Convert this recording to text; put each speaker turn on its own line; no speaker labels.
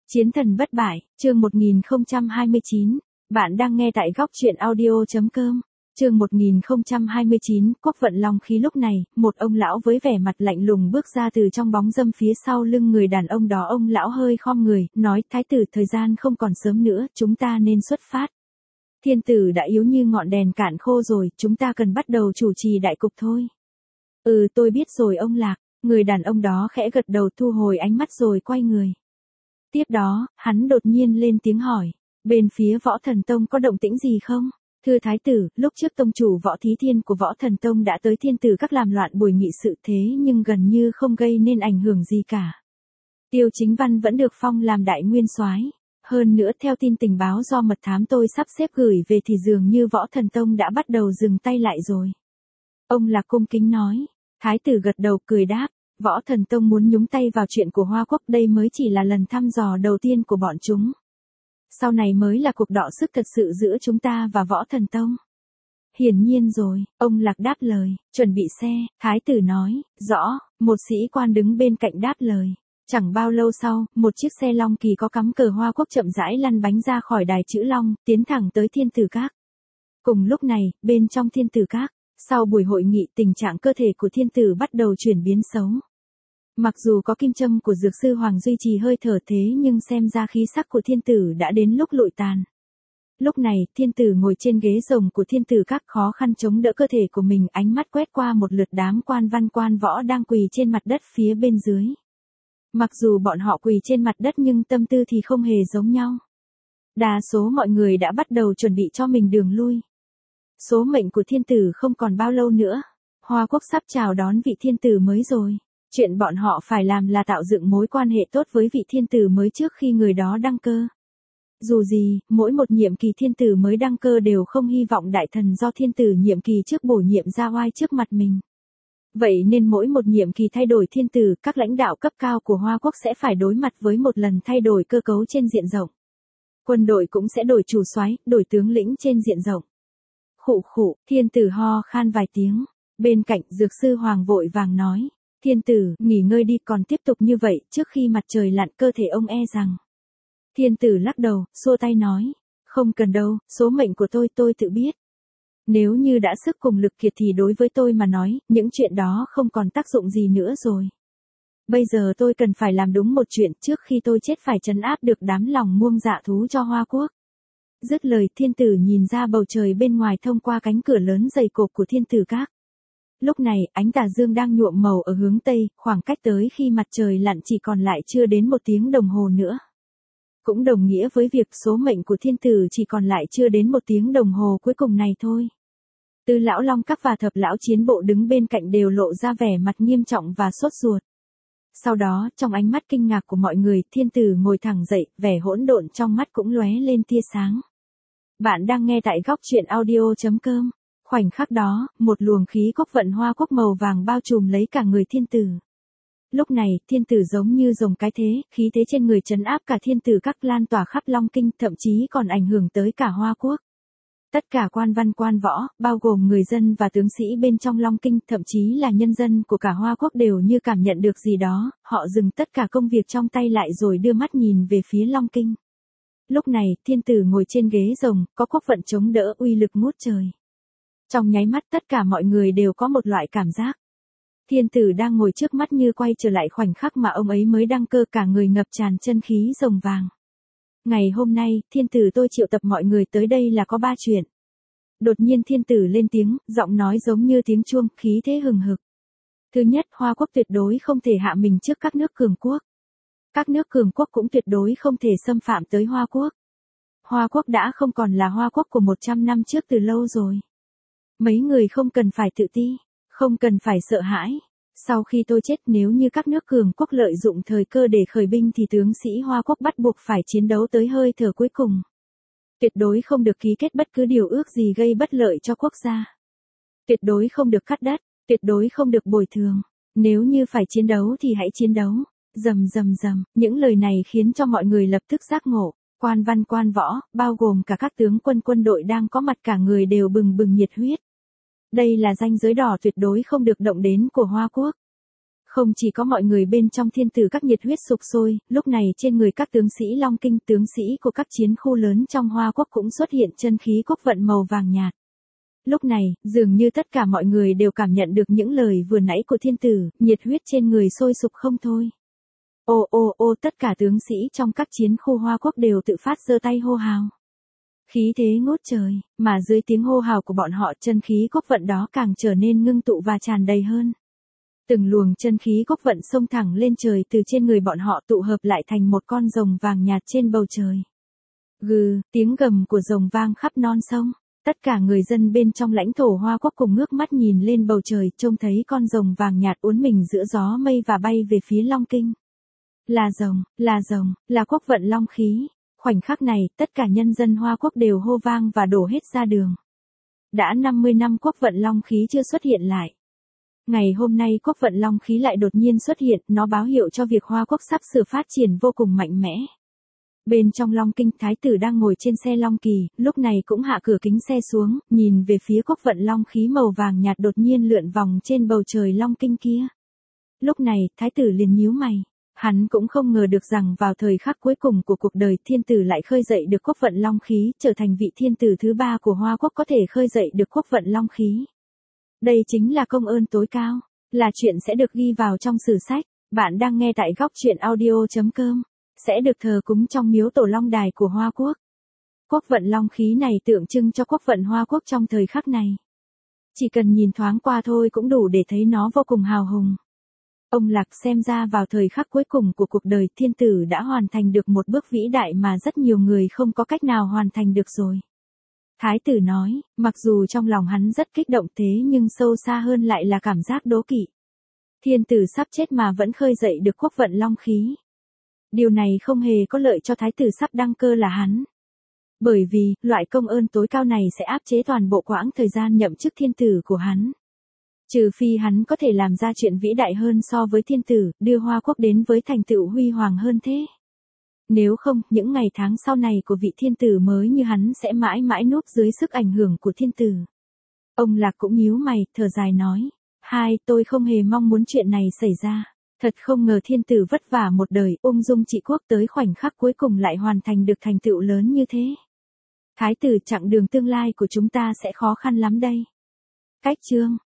Chiến thần bất bại, chương 1029, bạn đang nghe tại góc truyện audio.com. Chương 1029, Quốc vận long khí. Lúc này, một ông lão với vẻ mặt lạnh lùng bước ra từ trong bóng râm phía sau lưng người đàn ông đó. Ông lão hơi khom người, nói: Thái tử, thời gian không còn sớm nữa, chúng ta nên xuất phát. Thiên tử đã yếu như ngọn đèn cạn khô rồi, chúng ta cần bắt đầu chủ trì đại cục thôi. Tôi biết rồi ông Lạc. Người đàn ông đó khẽ gật đầu, thu hồi ánh mắt rồi quay người. Tiếp đó, hắn đột nhiên lên tiếng hỏi: bên phía Võ Thần Tông có động tĩnh gì không? Thưa Thái tử, lúc trước tông chủ Võ Thí Thiên của Võ Thần Tông đã tới Thiên tử các làm loạn buổi nghị sự, thế nhưng gần như không gây nên ảnh hưởng gì cả. Tiêu Chính Văn vẫn được phong làm đại nguyên soái. Hơn nữa, theo tin tình báo do mật thám tôi sắp xếp gửi về thì dường như Võ Thần Tông đã bắt đầu dừng tay lại rồi. Ông Lạc cung kính nói. Thái tử gật đầu cười đáp: Võ Thần Tông muốn nhúng tay vào chuyện của Hoa Quốc, đây mới chỉ là lần thăm dò đầu tiên của bọn chúng. Sau này mới là cuộc đọ sức thật sự giữa chúng ta và Võ Thần Tông. Hiển nhiên rồi, ông Lạc đáp lời. Chuẩn bị xe, Thái tử nói. Rõ, một sĩ quan đứng bên cạnh đáp lời. Chẳng bao lâu sau, một chiếc xe long kỳ có cắm cờ Hoa Quốc chậm rãi lăn bánh ra khỏi đài chữ long, tiến thẳng tới Thiên Tử Các. Cùng lúc này, bên trong Thiên Tử Các, sau buổi hội nghị, tình trạng cơ thể của thiên tử bắt đầu chuyển biến xấu. Mặc dù có kim châm của dược sư Hoàng duy trì hơi thở, thế nhưng xem ra khí sắc của thiên tử đã đến lúc lụi tàn. Lúc này, thiên tử ngồi trên ghế rồng của Thiên Tử Các, khó khăn chống đỡ cơ thể của mình, ánh mắt quét qua một lượt đám quan văn quan võ đang quỳ trên mặt đất phía bên dưới. Mặc dù bọn họ quỳ trên mặt đất nhưng tâm tư thì không hề giống nhau. Đa số mọi người đã bắt đầu chuẩn bị cho mình đường lui. Số mệnh của thiên tử không còn bao lâu nữa. Hoa Quốc sắp chào đón vị thiên tử mới rồi. Chuyện bọn họ phải làm là tạo dựng mối quan hệ tốt với vị thiên tử mới trước khi người đó đăng cơ. Dù gì, mỗi một nhiệm kỳ thiên tử mới đăng cơ đều không hy vọng đại thần do thiên tử nhiệm kỳ trước bổ nhiệm ra oai trước mặt mình. Vậy nên mỗi một nhiệm kỳ thay đổi thiên tử, các lãnh đạo cấp cao của Hoa Quốc sẽ phải đối mặt với một lần thay đổi cơ cấu trên diện rộng. Quân đội cũng sẽ đổi chủ soái, đổi tướng lĩnh trên diện rộng. Khụ khụ, thiên tử ho khan vài tiếng. Bên cạnh, dược sư Hoàng vội vàng nói: Thiên tử, nghỉ ngơi đi, còn tiếp tục như vậy, trước khi mặt trời lặn cơ thể ông rằng. Thiên tử lắc đầu, xua tay nói: Không cần đâu, số mệnh của tôi tự biết. Nếu như đã sức cùng lực kiệt thì đối với tôi mà nói, những chuyện đó không còn tác dụng gì nữa rồi. Bây giờ tôi cần phải làm đúng một chuyện, trước khi tôi chết phải trấn áp được đám lòng muông dạ thú cho Hoa Quốc. Dứt lời, thiên tử nhìn ra bầu trời bên ngoài thông qua cánh cửa lớn dày cộp của Thiên Tử Các. Lúc này, ánh tà dương đang nhuộm màu ở hướng tây, khoảng cách tới khi mặt trời lặn chỉ còn lại chưa đến 1 tiếng đồng hồ nữa. Cũng đồng nghĩa với việc số mệnh của thiên tử chỉ còn lại chưa đến 1 tiếng đồng hồ cuối cùng này thôi. Tứ lão Long Các và Thập lão Chiến Bộ đứng bên cạnh đều lộ ra vẻ mặt nghiêm trọng và sốt ruột. Sau đó, trong ánh mắt kinh ngạc của mọi người, thiên tử ngồi thẳng dậy, vẻ hỗn độn trong mắt cũng lóe lên tia sáng. Bạn đang nghe tại góc truyện audio.com. Khoảnh khắc đó, một luồng khí quốc vận Hoa Quốc màu vàng bao trùm lấy cả người thiên tử. Lúc này, thiên tử giống như rồng cái thế, khí thế trên người trấn áp cả Thiên Tử Các, lan tỏa khắp Long Kinh, thậm chí còn ảnh hưởng tới cả Hoa Quốc. Tất cả quan văn quan võ, bao gồm người dân và tướng sĩ bên trong Long Kinh, thậm chí là nhân dân của cả Hoa Quốc đều như cảm nhận được gì đó, họ dừng tất cả công việc trong tay lại rồi đưa mắt nhìn về phía Long Kinh. Lúc này, thiên tử ngồi trên ghế rồng, có quốc vận chống đỡ, uy lực ngút trời. Trong nháy mắt tất cả mọi người đều có một loại cảm giác. Thiên tử đang ngồi trước mắt như quay trở lại khoảnh khắc mà ông ấy mới đăng cơ, cả người ngập tràn chân khí rồng vàng. Ngày hôm nay, thiên tử tôi triệu tập mọi người tới đây là có 3 chuyện. Đột nhiên thiên tử lên tiếng, giọng nói giống như tiếng chuông, khí thế hừng hực. Thứ nhất, Hoa Quốc tuyệt đối không thể hạ mình trước các nước cường quốc. Các nước cường quốc cũng tuyệt đối không thể xâm phạm tới Hoa Quốc. Hoa Quốc đã không còn là Hoa Quốc của 100 năm trước từ lâu rồi. Mấy người không cần phải tự ti, không cần phải sợ hãi. Sau khi tôi chết, nếu như các nước cường quốc lợi dụng thời cơ để khởi binh thì tướng sĩ Hoa Quốc bắt buộc phải chiến đấu tới hơi thở cuối cùng. Tuyệt đối không được ký kết bất cứ điều ước gì gây bất lợi cho quốc gia. Tuyệt đối không được cắt đất, tuyệt đối không được bồi thường. Nếu như phải chiến đấu thì hãy chiến đấu. Rầm rầm rầm, những lời này khiến cho mọi người lập tức giác ngộ. Quan văn quan võ, bao gồm cả các tướng quân đội đang có mặt, cả người đều bừng bừng nhiệt huyết. Đây là ranh giới đỏ tuyệt đối không được động đến của Hoa Quốc. Không chỉ có mọi người bên trong thiên tử các nhiệt huyết sục sôi, lúc này trên người các tướng sĩ Long Kinh, tướng sĩ của các chiến khu lớn trong Hoa Quốc cũng xuất hiện chân khí quốc vận màu vàng nhạt. Lúc này, dường như tất cả mọi người đều cảm nhận được những lời vừa nãy của thiên tử, nhiệt huyết trên người sôi sục không thôi. Ô ô ô, tất cả tướng sĩ trong các chiến khu Hoa Quốc đều tự phát giơ tay hô hào. Khí thế ngút trời, mà dưới tiếng hô hào của bọn họ chân khí quốc vận đó càng trở nên ngưng tụ và tràn đầy hơn. Từng luồng chân khí quốc vận xông thẳng lên trời từ trên người bọn họ tụ hợp lại thành một con rồng vàng nhạt trên bầu trời. Gừ, tiếng gầm của rồng vang khắp non sông. Tất cả người dân bên trong lãnh thổ Hoa Quốc cùng ngước mắt nhìn lên bầu trời, trông thấy con rồng vàng nhạt uốn mình giữa gió mây và bay về phía Long Kinh. Là quốc vận long khí. Khoảnh khắc này, tất cả nhân dân Hoa Quốc đều hô vang và đổ hết ra đường. Đã 50 năm quốc vận long khí chưa xuất hiện lại. Ngày hôm nay quốc vận long khí lại đột nhiên xuất hiện, nó báo hiệu cho việc Hoa Quốc sắp sửa phát triển vô cùng mạnh mẽ. Bên trong Long Kinh, thái tử đang ngồi trên xe Long Kỳ, lúc này cũng hạ cửa kính xe xuống, nhìn về phía quốc vận long khí màu vàng nhạt đột nhiên lượn vòng trên bầu trời Long Kinh kia. Lúc này, thái tử liền nhíu mày. Hắn cũng không ngờ được rằng vào thời khắc cuối cùng của cuộc đời thiên tử lại khơi dậy được quốc vận long khí, trở thành vị thiên tử thứ 3 của Hoa Quốc có thể khơi dậy được quốc vận long khí. Đây chính là công ơn tối cao, là chuyện sẽ được ghi vào trong sử sách. Bạn đang nghe tại góc truyện audio.com, sẽ được thờ cúng trong miếu tổ Long Đài của Hoa Quốc. Quốc vận long khí này tượng trưng cho quốc vận Hoa Quốc trong thời khắc này. Chỉ cần nhìn thoáng qua thôi cũng đủ để thấy nó vô cùng hào hùng. Ông Lạc xem ra vào thời khắc cuối cùng của cuộc đời thiên tử đã hoàn thành được một bước vĩ đại mà rất nhiều người không có cách nào hoàn thành được rồi. Thái tử nói, mặc dù trong lòng hắn rất kích động thế nhưng sâu xa hơn lại là cảm giác đố kỵ. Thiên tử sắp chết mà vẫn khơi dậy được quốc vận long khí. Điều này không hề có lợi cho thái tử sắp đăng cơ là hắn. Bởi vì, loại công ơn tối cao này sẽ áp chế toàn bộ quãng thời gian nhậm chức thiên tử của hắn. Trừ phi hắn có thể làm ra chuyện vĩ đại hơn so với thiên tử, đưa Hoa Quốc đến với thành tựu huy hoàng hơn thế. Nếu không, những ngày tháng sau này của vị thiên tử mới như hắn sẽ mãi mãi núp dưới sức ảnh hưởng của thiên tử. Ông Lạc cũng nhíu mày, thở dài nói. Tôi không hề mong muốn chuyện này xảy ra. Thật không ngờ thiên tử vất vả một đời, ung dung trị quốc tới khoảnh khắc cuối cùng lại hoàn thành được thành tựu lớn như thế. Thái tử, chặng đường tương lai của chúng ta sẽ khó khăn lắm đây. Cách chương